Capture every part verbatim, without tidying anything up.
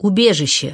Убежище.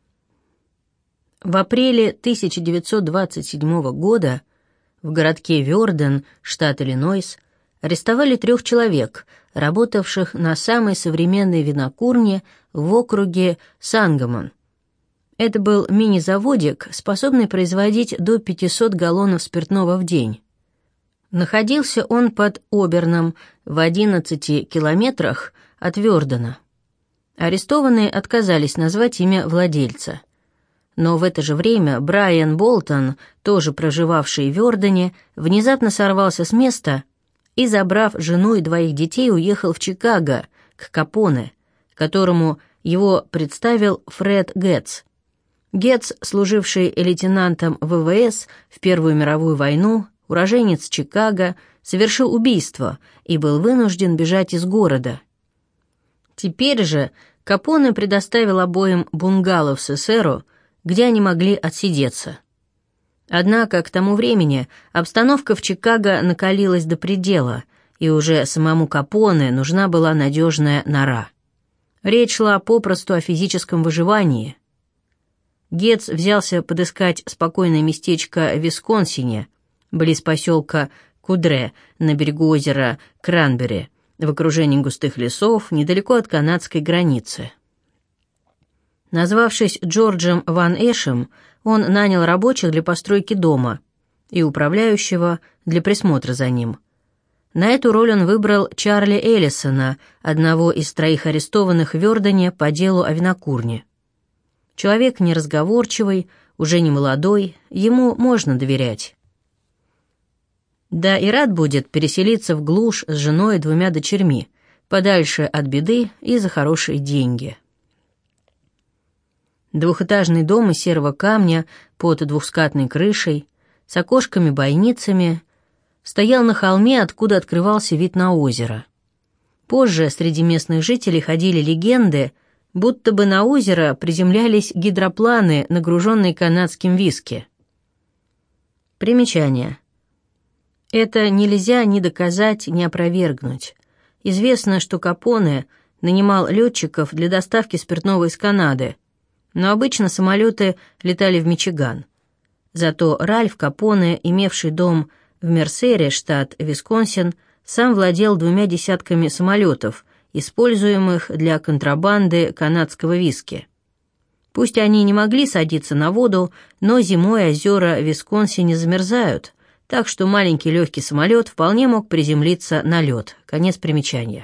В апреле тысяча девятьсот двадцать седьмого года в городке Вёрден, штат Иллинойс, арестовали трех человек, работавших на самой современной винокурне в округе Сангамон. Это был мини-заводик, способный производить до пятисот галлонов спиртного в день. Находился он под Оберном, в одиннадцати километрах от Вёрдена. Арестованные отказались назвать имя владельца. Но в это же время Брайан Болтон, тоже проживавший в Вёрдене, внезапно сорвался с места и, забрав жену и двоих детей, уехал в Чикаго, к Капоне, которому его представил Фред Гетц. Гетц, служивший лейтенантом вэ вэ эс в Первую мировую войну, уроженец Чикаго, совершил убийство и был вынужден бежать из города. Теперь же Капоне предоставил обоим бунгало в Сесеро, где они могли отсидеться. Однако к тому времени обстановка в Чикаго накалилась до предела, и уже самому Капоне нужна была надежная нора. Речь шла попросту о физическом выживании. Гетц взялся подыскать спокойное местечко в Висконсине, близ поселка Кудре, на берегу озера Кранбери, в окружении густых лесов, недалеко от канадской границы. Назвавшись Джорджем Ван Эшем, он нанял рабочих для постройки дома и управляющего для присмотра за ним. На эту роль он выбрал Чарли Эллисона, одного из троих арестованных в Вёрдене по делу о винокурне. Человек неразговорчивый, уже не молодой, ему можно доверять. Да и рад будет переселиться в глушь с женой и двумя дочерьми, подальше от беды и за хорошие деньги. Двухэтажный дом из серого камня под двухскатной крышей, с окошками-бойницами, стоял на холме, откуда открывался вид на озеро. Позже среди местных жителей ходили легенды, будто бы на озеро приземлялись гидропланы, нагруженные канадским виски. Примечание. Это нельзя ни доказать, ни опровергнуть. Известно, что Капоне нанимал летчиков для доставки спиртного из Канады, но обычно самолеты летали в Мичиган. Зато Ральф Капоне, имевший дом в Мерсере, штат Висконсин, сам владел двумя десятками самолетов, используемых для контрабанды канадского виски. Пусть они не могли садиться на воду, но зимой озера в Висконсине замерзают, так что маленький легкий самолет вполне мог приземлиться на лед. Конец примечания.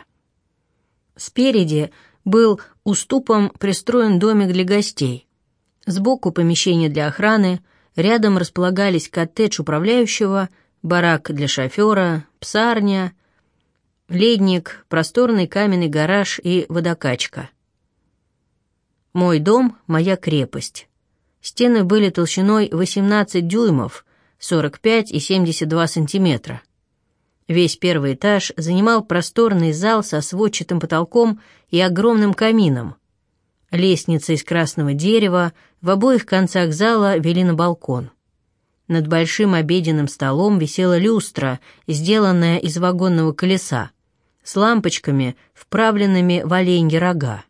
Спереди был уступом пристроен домик для гостей. Сбоку помещение для охраны, рядом располагались коттедж управляющего, барак для шофера, псарня, ледник, просторный каменный гараж и водокачка. Мой дом — моя крепость. Стены были толщиной восемнадцать дюймов, сорок пять и семьдесят два сантиметра. Весь первый этаж занимал просторный зал со сводчатым потолком и огромным камином. Лестница из красного дерева в обоих концах зала вели на балкон. Над большим обеденным столом висела люстра, сделанная из вагонного колеса, с лампочками, вправленными в оленьи рога.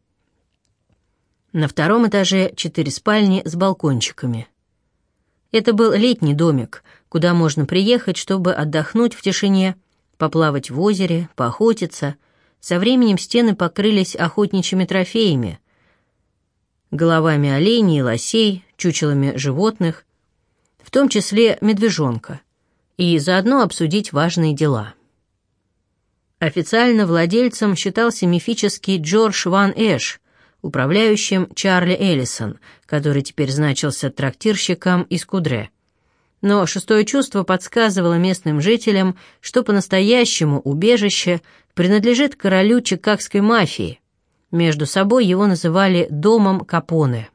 На втором этаже четыре спальни с балкончиками. Это был летний домик, куда можно приехать, чтобы отдохнуть в тишине, поплавать в озере, поохотиться. Со временем стены покрылись охотничьими трофеями, головами оленей, лосей, чучелами животных, в том числе медвежонка, и заодно обсудить важные дела. Официально владельцем считался мифический Джордж Ван Эш, управляющим Чарли Эллисон, который теперь значился трактирщиком из Кудре. Но шестое чувство подсказывало местным жителям, что по-настоящему убежище принадлежит королю чикагской мафии. Между собой его называли «домом Капоне».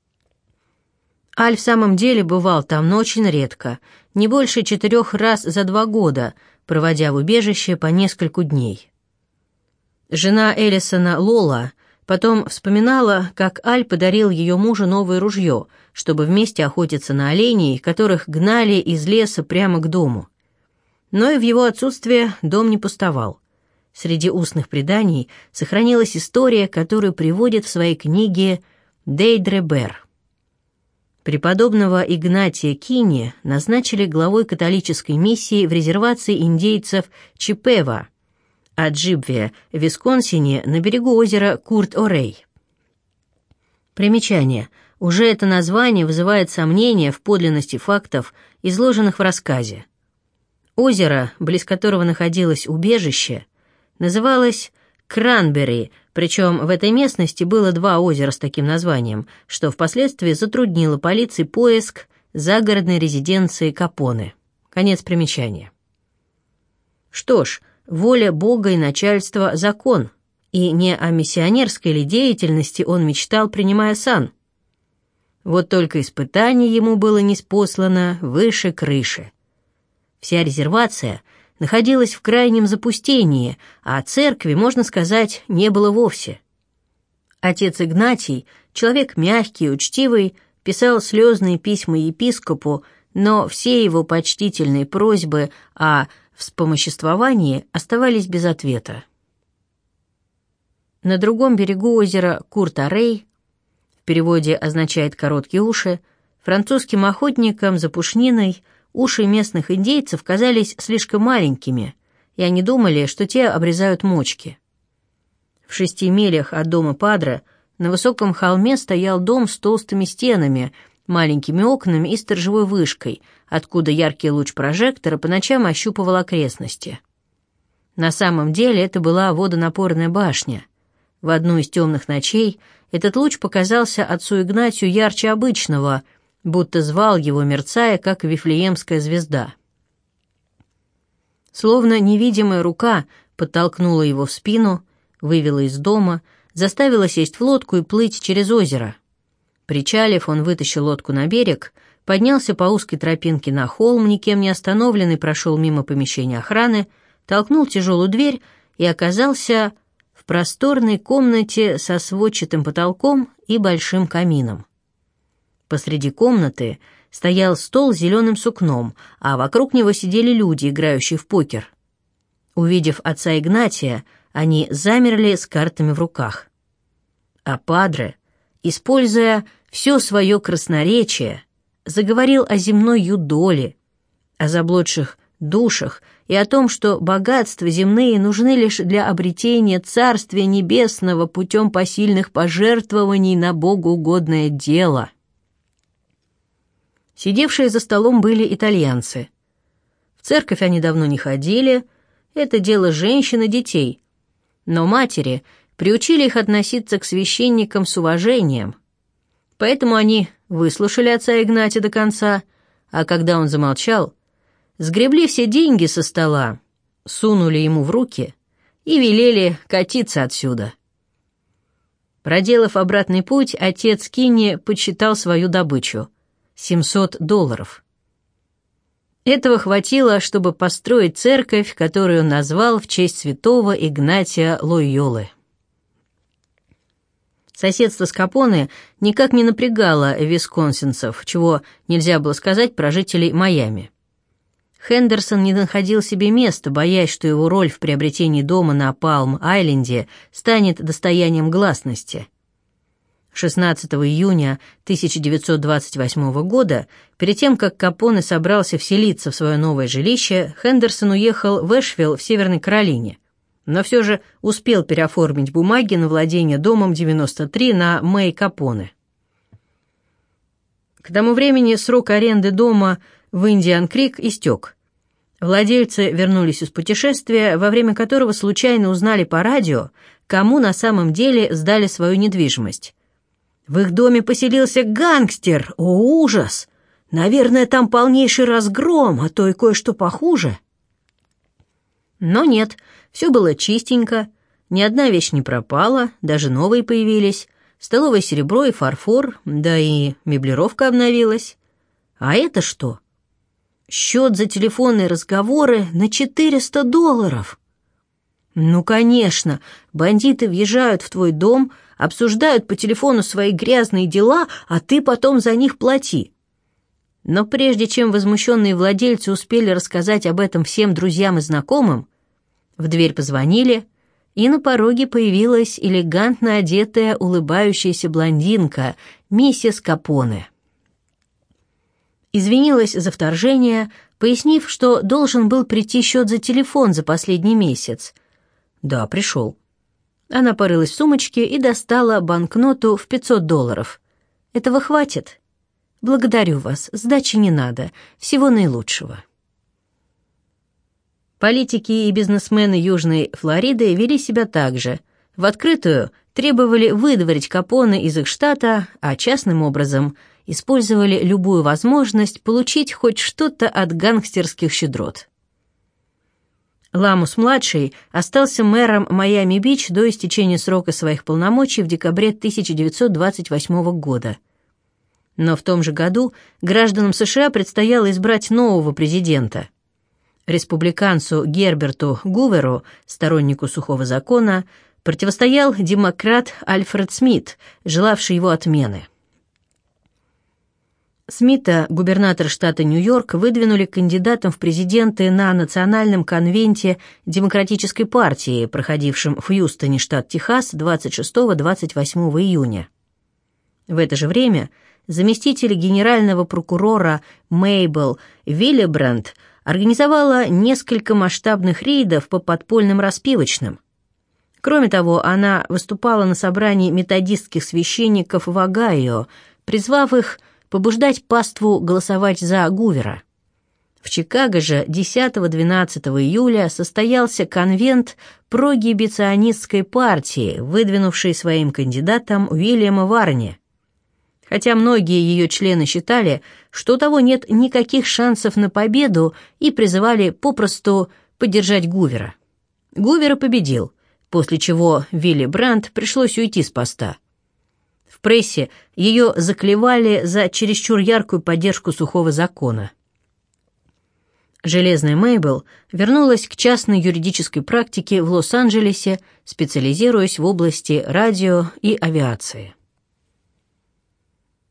Аль в самом деле бывал там, но очень редко, не больше четырех раз за два года, проводя в убежище по нескольку дней. Жена Эллисона, Лола, потом вспоминала, как Аль подарил ее мужу новое ружье, чтобы вместе охотиться на оленей, которых гнали из леса прямо к дому. Но и в его отсутствие дом не пустовал. Среди устных преданий сохранилась история, которую приводит в своей книге Дейдре-Бер. Преподобного Игнатия Кини назначили главой католической миссии в резервации индейцев Чипева, Аджибве, в Висконсине, на берегу озера Курт-Орей. Примечание. Уже это название вызывает сомнения в подлинности фактов, изложенных в рассказе. Озеро, близ которого находилось убежище, называлось Кранбери, причем в этой местности было два озера с таким названием, что впоследствии затруднило полиции поиск загородной резиденции Капоне. Конец примечания. Что ж, воля Бога и начальства — закон, и не о миссионерской ли деятельности он мечтал, принимая сан. Вот только испытание ему было ниспослано выше крыши. Вся резервация находилась в крайнем запустении, а церкви, можно сказать, не было вовсе. Отец Игнатий, человек мягкий, учтивый, писал слезные письма епископу, но все его почтительные просьбы о вспомоществовании оставались без ответа. На другом берегу озера Курт-Орей, в переводе означает «короткие уши», французским охотникам за пушниной уши местных индейцев казались слишком маленькими, и они думали, что те обрезают мочки. В шести милях от дома Падре на высоком холме стоял дом с толстыми стенами, маленькими окнами и сторожевой вышкой, откуда яркий луч прожектора по ночам ощупывал окрестности. На самом деле это была водонапорная башня. В одну из темных ночей этот луч показался отцу Игнатию ярче обычного, будто звал его, мерцая, как вифлеемская звезда. Словно невидимая рука подтолкнула его в спину, вывела из дома, заставила сесть в лодку и плыть через озеро. Причалив, он вытащил лодку на берег, поднялся по узкой тропинке на холм, никем не остановленный, прошел мимо помещения охраны, толкнул тяжелую дверь и оказался в просторной комнате со сводчатым потолком и большим камином. Посреди комнаты стоял стол с зеленым сукном, а вокруг него сидели люди, играющие в покер. Увидев отца Игнатия, они замерли с картами в руках. А Падре, используя все свое красноречие, заговорил о земной юдоле, о заблудших душах и о том, что богатства земные нужны лишь для обретения Царствия Небесного путем посильных пожертвований на богоугодное дело. Сидевшие за столом были итальянцы. В церковь они давно не ходили, это дело женщин и детей, но матери приучили их относиться к священникам с уважением, поэтому они выслушали отца Игнатия до конца, а когда он замолчал, сгребли все деньги со стола, сунули ему в руки и велели катиться отсюда. Проделав обратный путь, отец Кини подсчитал свою добычу — семьсот долларов. Этого хватило, чтобы построить церковь, которую он назвал в честь святого Игнатия Лойолы. Соседство с Капоне никак не напрягало висконсинцев, чего нельзя было сказать про жителей Майами. Хендерсон не находил себе места, боясь, что его роль в приобретении дома на Палм-Айленде станет достоянием гласности. шестнадцатого июня тысяча девятьсот двадцать восьмого года, перед тем, как Капоне собрался вселиться в свое новое жилище, Хендерсон уехал в Эшвилл в Северной Каролине, но все же успел переоформить бумаги на владение домом девяносто три на Мэй Капоне. К тому времени срок аренды дома в Индиан-Крик истек. Владельцы вернулись из путешествия, во время которого случайно узнали по радио, кому на самом деле сдали свою недвижимость. В их доме поселился гангстер! О, ужас! Наверное, там полнейший разгром, а то и кое-что похуже. Но нет, все было чистенько, ни одна вещь не пропала, даже новые появились, столовое серебро и фарфор, да и меблировка обновилась. А это что? Счет за телефонные разговоры на четыреста долларов. Ну, конечно, бандиты въезжают в твой дом, обсуждают по телефону свои грязные дела, а ты потом за них плати. Но прежде чем возмущенные владельцы успели рассказать об этом всем друзьям и знакомым, в дверь позвонили, и на пороге появилась элегантно одетая, улыбающаяся блондинка, миссис Капоне. Извинилась за вторжение, пояснив, что должен был прийти счет за телефон за последний месяц. Да, пришел. Она порылась в сумочке и достала банкноту в пятьсот долларов. Этого хватит? Благодарю вас, сдачи не надо, всего наилучшего. Политики и бизнесмены Южной Флориды вели себя так же. В открытую требовали выдворить Капоне из их штата, а частным образом использовали любую возможность получить хоть что-то от гангстерских щедрот. Ламус-младший остался мэром Майами-Бич до истечения срока своих полномочий в декабре тысяча девятьсот двадцать восьмого года. Но в том же году гражданам США предстояло избрать нового президента. Республиканцу Герберту Гуверу, стороннику сухого закона, противостоял демократ Альфред Смит, желавший его отмены. Смита, губернатор штата Нью-Йорк, выдвинули кандидатом в президенты на Национальном конвенте Демократической партии, проходившем в Хьюстоне, штат Техас, двадцать шестого — двадцать восьмого июня. В это же время заместитель генерального прокурора Мейбл Виллебранд организовала несколько масштабных рейдов по подпольным распивочным. Кроме того, она выступала на собрании методистских священников в Огайо, призвав их побуждать паству голосовать за Гувера. В Чикаго же десятого-двенадцатого июля состоялся конвент прогибиционистской партии, выдвинувший своим кандидатом Уильяма Варни. Хотя многие ее члены считали, что у того нет никаких шансов на победу и призывали попросту поддержать Гувера. Гувер победил, после чего Вилли Брандт пришлось уйти с поста. В прессе ее заклевали за чересчур яркую поддержку сухого закона. Железная Мейбл вернулась к частной юридической практике в Лос-Анджелесе, специализируясь в области радио и авиации.